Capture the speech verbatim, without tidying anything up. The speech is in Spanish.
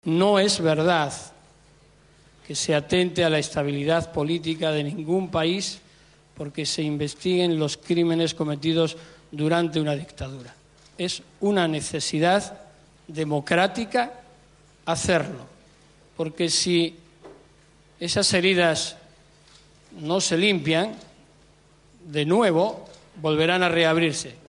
No es verdad que se atente a la estabilidad política de ningún país porque se investiguen los crímenes cometidos durante una dictadura. Es una necesidad democrática hacerlo, porque si esas heridas no se limpian, de nuevo volverán a reabrirse.